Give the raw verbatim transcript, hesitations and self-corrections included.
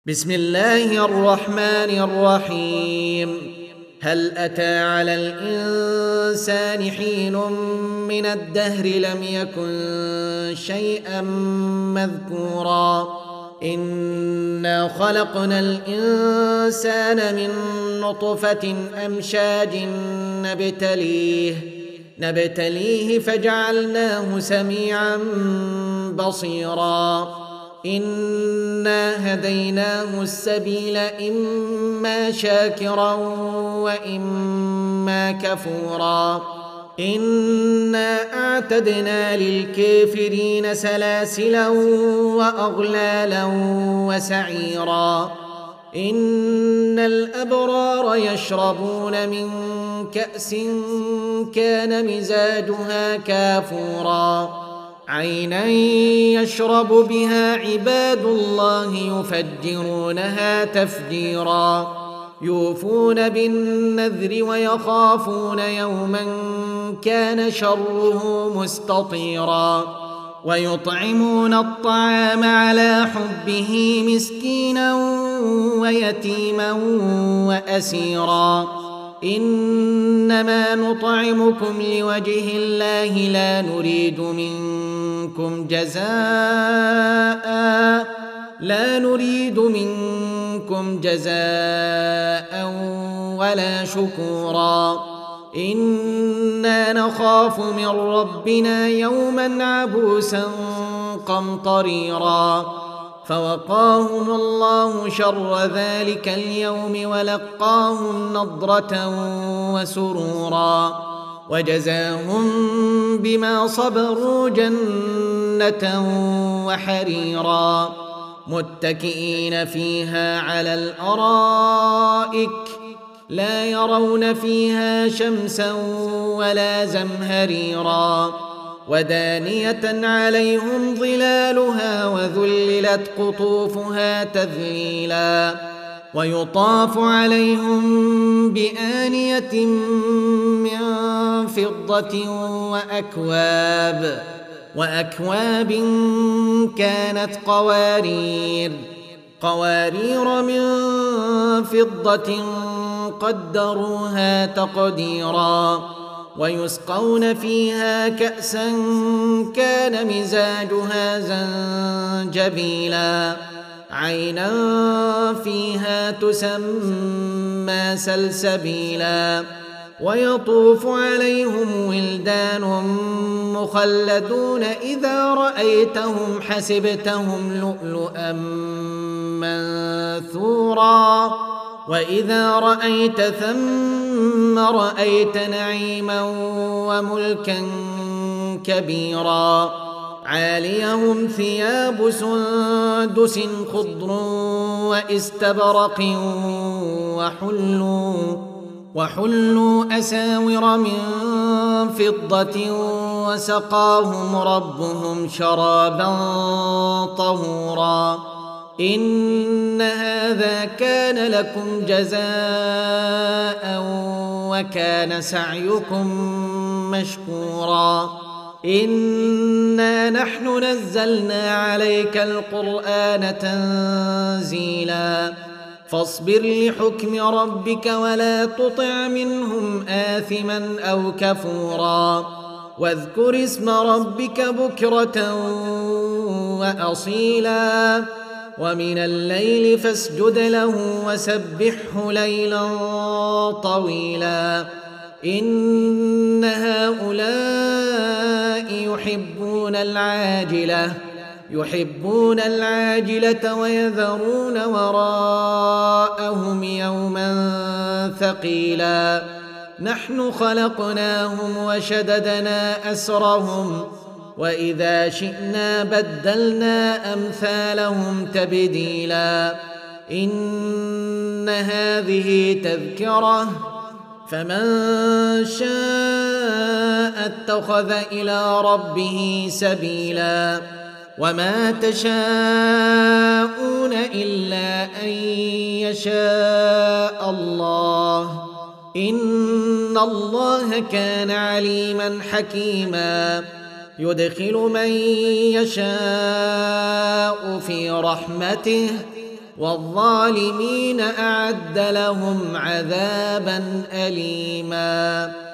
بسم الله الرحمن الرحيم. هل أتى على الإنسان حين من الدهر لم يكن شيئا مذكورا إنا خلقنا الإنسان من نطفة أمشاج نبتليه نبتليه فجعلناه سميعا بصيرا إنا هديناه السبيل إما شاكرا وإما كفورا إنا أعتدنا للكافرين سلاسلا وأغلالا وسعيرا إن الأبرار يشربون من كأس كان مزاجها كافورا عينا يشرب بها عباد الله يفجرونها تفجيرا يوفون بالنذر ويخافون يوما كان شره مستطيرا ويطعمون الطعام على حبه مسكينا ويتيما وأسيرا إنما نطعمكم لوجه الله لا نريد منكم جزاء لا نريد منكم جزاء ولا شكورا إنا نخاف من ربنا يوما عبوسا قمطريرا فوقاهم الله شر ذلك اليوم ولقاهم نضرة وسرورا وجزاهم بما صبروا جنة وحريرا متكئين فيها على الأرائك لا يرون فيها شمسا ولا زمهريرا ودانية عليهم ظلالها وذللت قطوفها تذليلا ويطاف عليهم بآنية من فضة وأكواب وأكواب كانت قوارير قوارير من فضة قدروها تقديرا ويسقون فيها كأسا كان مزاجها زنجبيلا عينا فيها تسمى سلسبيلا ويطوف عليهم ولدان مخلدون إذا رأيتهم حسبتهم لؤلؤا منثورا وإذا رأيت ثم رأيت نعيما وملكا كبيرا عاليهم ثياب سندس خضر واستبرق وحلوا وحلوا أساور من فضة وسقاهم ربهم شرابا طهورا إن هذا كان لكم جزاء وكان سعيكم مشكورا إنا نحن نزلنا عليك القرآن تنزيلا فاصبر لحكم ربك ولا تطع منهم آثما أو كفورا واذكر اسم ربك بكرة وأصيلا ومن الليل فاسجد له وسبحه ليلا طويلا إن هؤلاء يحبون العاجلة يحبون العاجلة ويذرون وراءهم يوما ثقيلا نحن خلقناهم وشددنا أسرهم وإذا شئنا بدلنا أمثالهم تبديلا إن هذه تذكرة فمن شاء اتخذ إلى ربه سبيلا وما تشاءون إلا أن يشاء الله إن الله كان عليما حكيما يدخل من يشاء في رحمته والظالمين أعد لهم عذابا أليما.